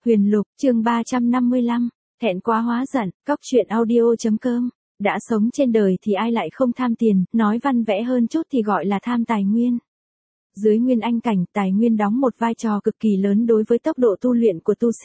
Huyền Lục, chương 355, thẹn quá hóa giận, cóc truyện audio.com. Đã sống trên đời thì ai lại không tham tiền, nói văn vẽ hơn chút thì gọi là tham tài nguyên. Dưới nguyên anh cảnh, tài nguyên đóng một vai trò cực kỳ lớn đối với tốc độ tu luyện của tu sĩ.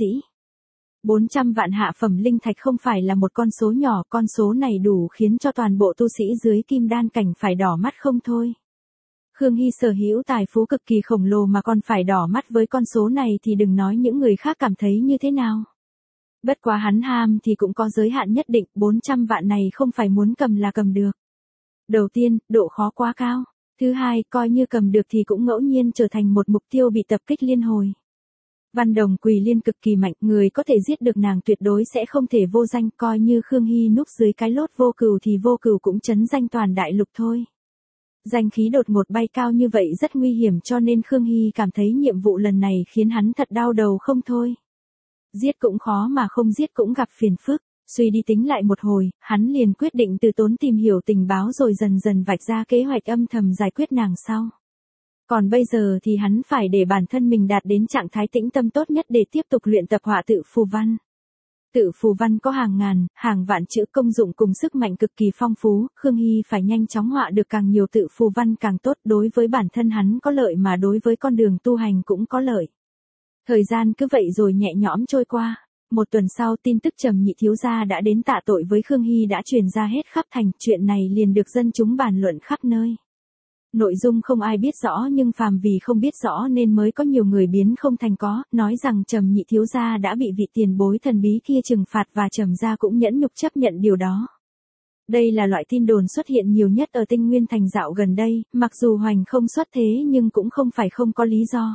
400 vạn hạ phẩm linh thạch không phải là một con số nhỏ, con số này đủ khiến cho toàn bộ tu sĩ dưới kim đan cảnh phải đỏ mắt không thôi. Khương Hy sở hữu tài phú cực kỳ khổng lồ mà còn phải đỏ mắt với con số này thì đừng nói những người khác cảm thấy như thế nào. Bất quá hắn ham thì cũng có giới hạn nhất định, 400 vạn này không phải muốn cầm là cầm được. Đầu tiên, độ khó quá cao. Thứ hai, coi như cầm được thì cũng ngẫu nhiên trở thành một mục tiêu bị tập kích liên hồi. Văn Đồng Quỳ Liên cực kỳ mạnh, người có thể giết được nàng tuyệt đối sẽ không thể vô danh, coi như Khương Hy núp dưới cái lốt vô cừu thì vô cừu cũng chấn danh toàn đại lục thôi. Danh khí đột ngột bay cao như vậy rất nguy hiểm cho nên Khương Hy cảm thấy nhiệm vụ lần này khiến hắn thật đau đầu không thôi. Giết cũng khó mà không giết cũng gặp phiền phức, suy đi tính lại một hồi, hắn liền quyết định từ tốn tìm hiểu tình báo rồi dần dần vạch ra kế hoạch âm thầm giải quyết nàng sau. Còn bây giờ thì hắn phải để bản thân mình đạt đến trạng thái tĩnh tâm tốt nhất để tiếp tục luyện tập họa tự phù văn. Tự phù văn có hàng ngàn, hàng vạn chữ công dụng cùng sức mạnh cực kỳ phong phú, Khương Hy phải nhanh chóng họa được càng nhiều tự phù văn càng tốt, đối với bản thân hắn có lợi mà đối với con đường tu hành cũng có lợi. Thời gian cứ vậy rồi nhẹ nhõm trôi qua. Một tuần sau tin tức Trầm Nhị thiếu gia đã đến tạ tội với Khương Hy đã truyền ra hết khắp thành, chuyện này liền được dân chúng bàn luận khắp nơi. Nội dung không ai biết rõ nhưng phàm vì không biết rõ nên mới có nhiều người biến không thành có, nói rằng Trầm Nhị thiếu gia đã bị vị tiền bối thần bí kia trừng phạt và Trầm gia cũng nhẫn nhục chấp nhận điều đó. Đây là loại tin đồn xuất hiện nhiều nhất ở Tinh Nguyên thành dạo gần đây, mặc dù hoành không xuất thế nhưng cũng không phải không có lý do.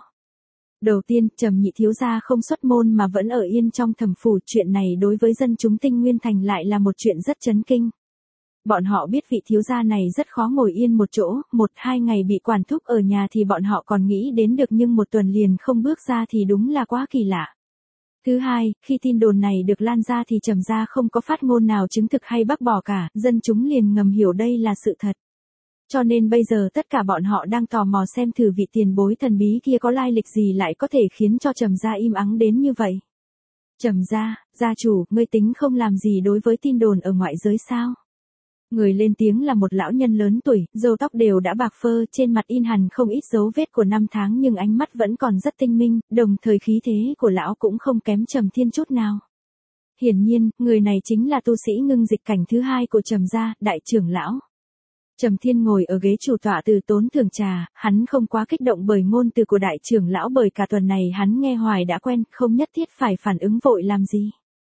Đầu tiên, Trầm Nhị thiếu gia không xuất môn mà vẫn ở yên trong thẩm phủ, chuyện này đối với dân chúng Tinh Nguyên thành lại là một chuyện rất chấn kinh. Bọn họ biết vị thiếu gia này rất khó ngồi yên một chỗ, 1-2 ngày bị quản thúc ở nhà thì bọn họ còn nghĩ đến được nhưng một tuần liền không bước ra thì đúng là quá kỳ lạ. Thứ hai, khi tin đồn này được lan ra thì Trầm gia không có phát ngôn nào chứng thực hay bác bỏ cả, dân chúng liền ngầm hiểu đây là sự thật. Cho nên bây giờ tất cả bọn họ đang tò mò xem thử vị tiền bối thần bí kia có lai lịch gì lại có thể khiến cho Trầm gia im ắng đến như vậy. Trầm gia, gia chủ, ngươi tính không làm gì đối với tin đồn ở ngoại giới sao? Người lên tiếng là một lão nhân lớn tuổi, râu tóc đều đã bạc phơ, trên mặt in hằn không ít dấu vết của năm tháng nhưng ánh mắt vẫn còn rất tinh minh, đồng thời khí thế của lão cũng không kém Trầm Thiên chút nào. Hiển nhiên, người này chính là tu sĩ ngưng dịch cảnh thứ hai của Trầm gia, đại trưởng lão. Trầm Thiên ngồi ở ghế chủ tọa từ tốn thưởng trà, hắn không quá kích động bởi ngôn từ của đại trưởng lão bởi cả tuần này hắn nghe hoài đã quen, không nhất thiết phải phản ứng vội làm gì.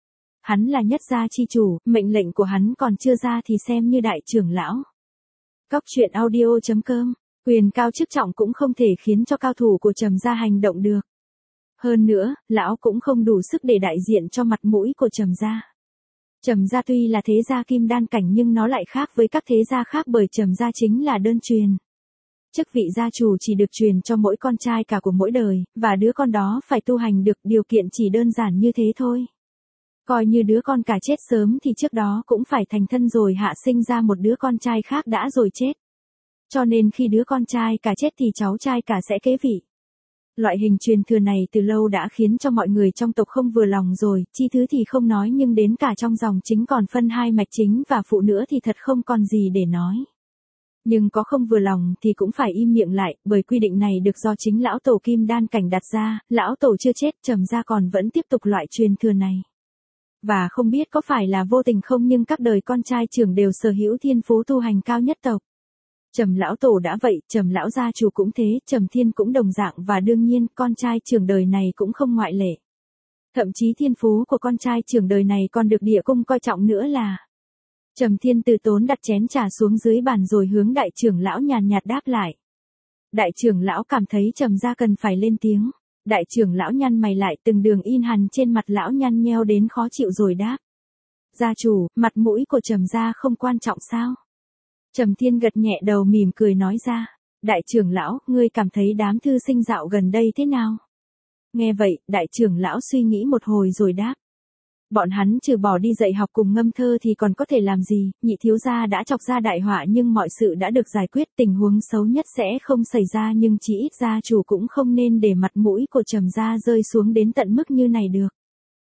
Hắn là nhất gia chi chủ, mệnh lệnh của hắn còn chưa ra thì xem như đại trưởng lão. Cóc truyện audio.com, quyền cao chức trọng cũng không thể khiến cho cao thủ của Trầm gia hành động được. Hơn nữa, lão cũng không đủ sức để đại diện cho mặt mũi của Trầm gia. Trầm gia tuy là thế gia kim đan cảnh nhưng nó lại khác với các thế gia khác bởi Trầm gia chính là đơn truyền. Chức vị gia chủ chỉ được truyền cho mỗi con trai cả của mỗi đời, và đứa con đó phải tu hành được, điều kiện chỉ đơn giản như thế thôi. Coi như đứa con cả chết sớm thì trước đó cũng phải thành thân rồi hạ sinh ra một đứa con trai khác đã rồi chết. Cho nên khi đứa con trai cả chết thì cháu trai cả sẽ kế vị. Loại hình truyền thừa này từ lâu đã khiến cho mọi người trong tộc không vừa lòng rồi, chi thứ thì không nói nhưng đến cả trong dòng chính còn phân hai mạch chính và phụ nữa thì thật không còn gì để nói. Nhưng có không vừa lòng thì cũng phải im miệng lại, bởi quy định này được do chính lão tổ kim đan cảnh đặt ra, lão tổ chưa chết, Trầm gia còn vẫn tiếp tục loại truyền thừa này. Và không biết có phải là vô tình không nhưng các đời con trai trưởng đều sở hữu thiên phú tu hành cao nhất tộc. Trầm lão tổ đã vậy, Trầm lão gia chủ cũng thế, Trầm Thiên cũng đồng dạng và đương nhiên con trai trưởng đời này cũng không ngoại lệ. Thậm chí thiên phú của con trai trưởng đời này còn được địa cung coi trọng nữa là. Trầm Thiên từ tốn đặt chén trà xuống dưới bàn rồi hướng đại trưởng lão nhàn nhạt đáp lại. Đại trưởng lão cảm thấy Trầm gia cần phải lên tiếng. Đại trưởng lão nhăn mày lại, từng đường in hằn trên mặt lão nhăn nheo đến khó chịu rồi đáp. Gia chủ, mặt mũi của Trầm gia không quan trọng sao? Trầm Thiên gật nhẹ đầu mỉm cười nói ra. Đại trưởng lão, ngươi cảm thấy đám thư sinh dạo gần đây thế nào? Nghe vậy, đại trưởng lão suy nghĩ một hồi rồi đáp. Bọn hắn trừ bỏ đi dạy học cùng ngâm thơ thì còn có thể làm gì, Nhị thiếu gia đã chọc ra đại họa nhưng mọi sự đã được giải quyết, tình huống xấu nhất sẽ không xảy ra nhưng chỉ ít gia chủ cũng không nên để mặt mũi của Trầm gia rơi xuống đến tận mức như này được.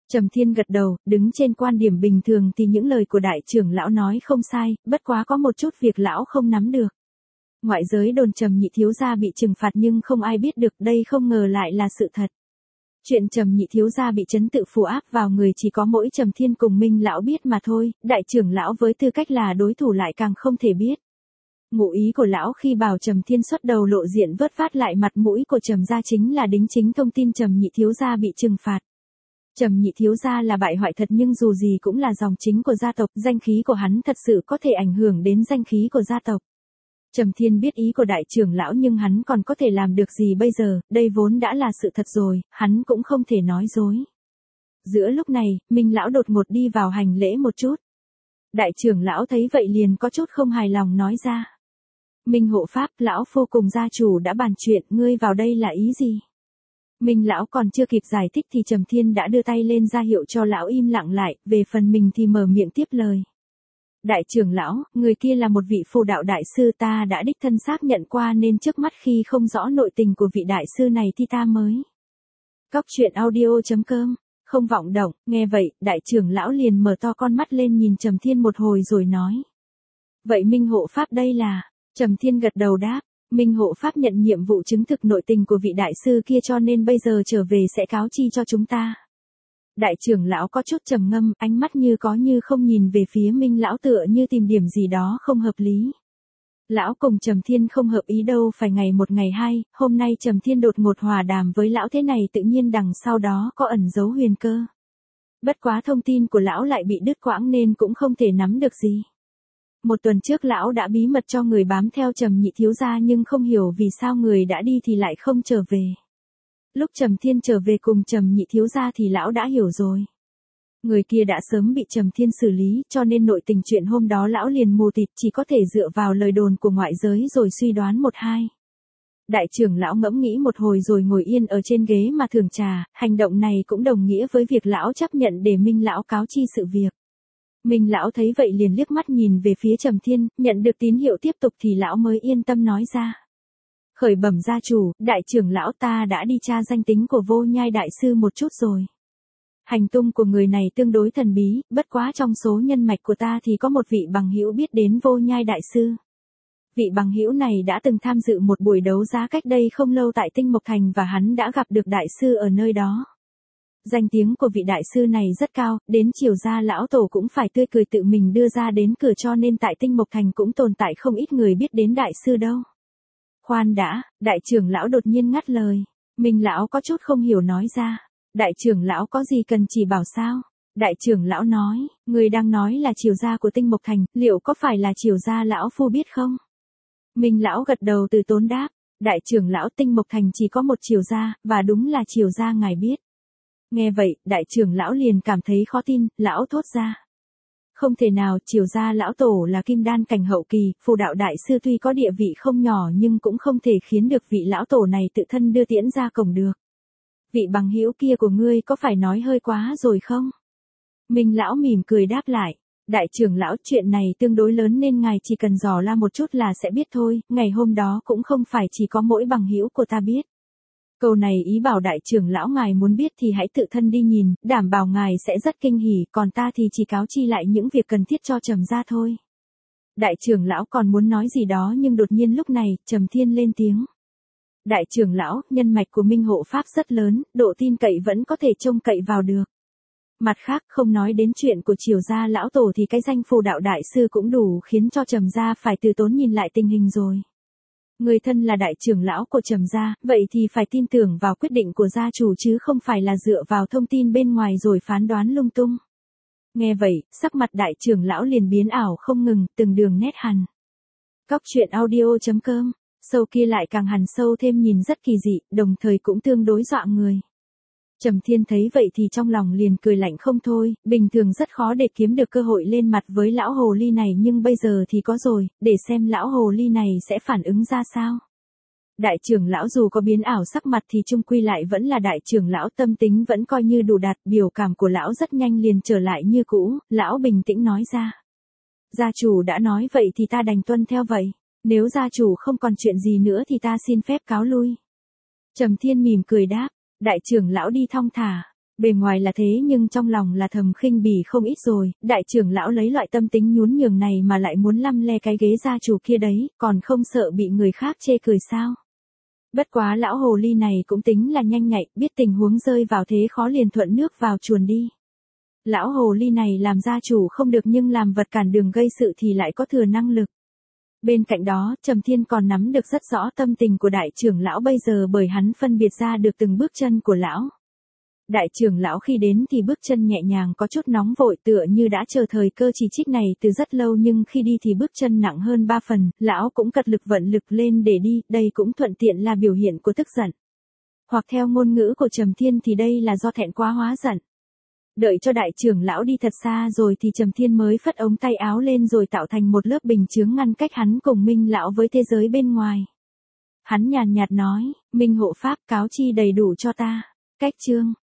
Trầm Thiên gật đầu, đứng trên quan điểm bình thường thì những lời của đại trưởng lão nói không sai, bất quá có một chút việc lão không nắm được. Ngoại giới đồn Trầm Nhị thiếu gia bị trừng phạt nhưng không ai biết được, đây không ngờ lại là sự thật. Chuyện Trầm Nhị thiếu gia bị trấn tự phù áp vào người chỉ có mỗi Trầm Thiên cùng Minh lão biết mà thôi, đại trưởng lão với tư cách là đối thủ lại càng không thể biết. Ngụ ý của lão khi bảo Trầm Thiên xuất đầu lộ diện vớt vát lại mặt mũi của Trầm gia chính là đính chính thông tin Trầm Nhị thiếu gia bị trừng phạt. Trầm Nhị thiếu gia là bại hoại thật nhưng dù gì cũng là dòng chính của gia tộc, danh khí của hắn thật sự có thể ảnh hưởng đến danh khí của gia tộc. Trầm Thiên biết ý của đại trưởng lão nhưng hắn còn có thể làm được gì bây giờ, đây vốn đã là sự thật rồi, hắn cũng không thể nói dối. Giữa lúc này, Minh lão đột ngột đi vào hành lễ một chút. Đại trưởng lão thấy vậy liền có chút không hài lòng nói ra. Minh hộ pháp, lão phu cùng gia chủ đã bàn chuyện, ngươi vào đây là ý gì? Minh lão còn chưa kịp giải thích thì Trầm Thiên đã đưa tay lên ra hiệu cho lão im lặng lại, về phần mình thì mở miệng tiếp lời. Đại trưởng lão, người kia là một vị phù đạo đại sư, ta đã đích thân xác nhận qua nên trước mắt khi không rõ nội tình của vị đại sư này thì ta mới. Cóc truyện audio.com, không vọng động, nghe vậy, đại trưởng lão liền mở to con mắt lên nhìn Trầm Thiên một hồi rồi nói. Vậy Minh hộ pháp đây là, Trầm Thiên gật đầu đáp, Minh hộ pháp nhận nhiệm vụ chứng thực nội tình của vị đại sư kia cho nên bây giờ trở về sẽ cáo chi cho chúng ta. Đại trưởng lão có chút trầm ngâm, ánh mắt như có như không nhìn về phía Minh lão tựa như tìm điểm gì đó không hợp lý. Lão cùng Trầm Thiên không hợp ý đâu phải ngày một ngày hai, hôm nay Trầm Thiên đột ngột hòa đàm với lão thế này tự nhiên đằng sau đó có ẩn dấu huyền cơ. Bất quá thông tin của lão lại bị đứt quãng nên cũng không thể nắm được gì. Một tuần trước lão đã bí mật cho người bám theo Trầm Nhị thiếu gia nhưng không hiểu vì sao người đã đi thì lại không trở về. Lúc Trầm Thiên trở về cùng Trầm Nhị thiếu gia thì lão đã hiểu rồi. Người kia đã sớm bị Trầm Thiên xử lý cho nên nội tình chuyện hôm đó lão liền mù tịt chỉ có thể dựa vào lời đồn của ngoại giới rồi suy đoán một hai. Đại trưởng lão ngẫm nghĩ một hồi rồi ngồi yên ở trên ghế mà thưởng trà, hành động này cũng đồng nghĩa với việc lão chấp nhận để Minh lão cáo chi sự việc. Minh lão thấy vậy liền liếc mắt nhìn về phía Trầm Thiên, nhận được tín hiệu tiếp tục thì lão mới yên tâm nói ra. Khởi bẩm gia chủ, đại trưởng lão ta đã đi tra danh tính của Vô Nhai đại sư một chút rồi. Hành tung của người này tương đối thần bí, bất quá trong số nhân mạch của ta thì có một vị bằng hữu biết đến Vô Nhai đại sư. Vị bằng hữu này đã từng tham dự một buổi đấu giá cách đây không lâu tại Tinh Mộc Thành và hắn đã gặp được đại sư ở nơi đó. Danh tiếng của vị đại sư này rất cao, đến chiều gia lão tổ cũng phải tươi cười tự mình đưa ra đến cửa cho nên tại Tinh Mộc Thành cũng tồn tại không ít người biết đến đại sư đâu. Khoan đã, đại trưởng lão đột nhiên ngắt lời. Minh lão có chút không hiểu nói ra. Đại trưởng lão có gì cần chỉ bảo sao? Đại trưởng lão nói, người đang nói là triều gia của Tinh Mộc Thành, liệu có phải là triều gia lão phu biết không? Minh lão gật đầu từ tốn đáp, đại trưởng lão Tinh Mộc Thành chỉ có một triều gia, và đúng là triều gia ngài biết. Nghe vậy, đại trưởng lão liền cảm thấy khó tin, lão thốt ra. Không thể nào, triều gia lão tổ là kim đan cảnh hậu kỳ, phù đạo đại sư tuy có địa vị không nhỏ nhưng cũng không thể khiến được vị lão tổ này tự thân đưa tiễn ra cổng được. Vị bằng hữu kia của ngươi có phải nói hơi quá rồi không? Minh lão mỉm cười đáp lại. Đại trưởng lão, chuyện này tương đối lớn nên ngài chỉ cần dò la một chút là sẽ biết thôi, ngày hôm đó cũng không phải chỉ có mỗi bằng hữu của ta biết. Câu này ý bảo đại trưởng lão ngài muốn biết thì hãy tự thân đi nhìn, đảm bảo ngài sẽ rất kinh hỉ, còn ta thì chỉ cáo chi lại những việc cần thiết cho Trầm gia thôi. Đại trưởng lão còn muốn nói gì đó nhưng đột nhiên lúc này, Trầm Thiên lên tiếng. Đại trưởng lão, nhân mạch của Minh hộ pháp rất lớn, độ tin cậy vẫn có thể trông cậy vào được. Mặt khác, không nói đến chuyện của triều gia lão tổ thì cái danh phù đạo đại sư cũng đủ khiến cho Trầm gia phải từ tốn nhìn lại tình hình rồi. Người thân là đại trưởng lão của Trầm gia, vậy thì phải tin tưởng vào quyết định của gia chủ chứ không phải là dựa vào thông tin bên ngoài rồi phán đoán lung tung. Nghe vậy, sắc mặt đại trưởng lão liền biến ảo không ngừng, từng đường nét hằn. Cóc truyện audio.com, sâu kia lại càng hằn sâu thêm nhìn rất kỳ dị, đồng thời cũng tương đối dọa người. Trầm Thiên thấy vậy thì trong lòng liền cười lạnh không thôi, bình thường rất khó để kiếm được cơ hội lên mặt với lão hồ ly này nhưng bây giờ thì có rồi, để xem lão hồ ly này sẽ phản ứng ra sao. Đại trưởng lão dù có biến ảo sắc mặt thì chung quy lại vẫn là đại trưởng lão, tâm tính vẫn coi như đủ đạt, biểu cảm của lão rất nhanh liền trở lại như cũ, lão bình tĩnh nói ra. Gia chủ đã nói vậy thì ta đành tuân theo vậy, nếu gia chủ không còn chuyện gì nữa thì ta xin phép cáo lui. Trầm Thiên mỉm cười đáp. Đại trưởng lão đi thong thả. Bề ngoài là thế nhưng trong lòng là thầm khinh bỉ không ít rồi, đại trưởng lão lấy loại tâm tính nhún nhường này mà lại muốn lăm le cái ghế gia chủ kia đấy, còn không sợ bị người khác chê cười sao. Bất quá lão hồ ly này cũng tính là nhanh nhạy, biết tình huống rơi vào thế khó liền thuận nước vào chuồn đi. Lão hồ ly này làm gia chủ không được nhưng làm vật cản đường gây sự thì lại có thừa năng lực. Bên cạnh đó, Trầm Thiên còn nắm được rất rõ tâm tình của đại trưởng lão bây giờ bởi hắn phân biệt ra được từng bước chân của lão. Đại trưởng lão khi đến thì bước chân nhẹ nhàng có chút nóng vội tựa như đã chờ thời cơ chỉ trích này từ rất lâu nhưng khi đi thì bước chân nặng hơn 3 phần, lão cũng cật lực vận lực lên để đi, đây cũng thuận tiện là biểu hiện của tức giận. Hoặc theo ngôn ngữ của Trầm Thiên thì đây là do thẹn quá hóa giận. Đợi cho đại trưởng lão đi thật xa rồi thì Trầm Thiên mới phất ống tay áo lên rồi tạo thành một lớp bình chướng ngăn cách hắn cùng Minh lão với thế giới bên ngoài. Hắn nhàn nhạt nói, Minh hộ pháp cáo chi đầy đủ cho ta. Cách chương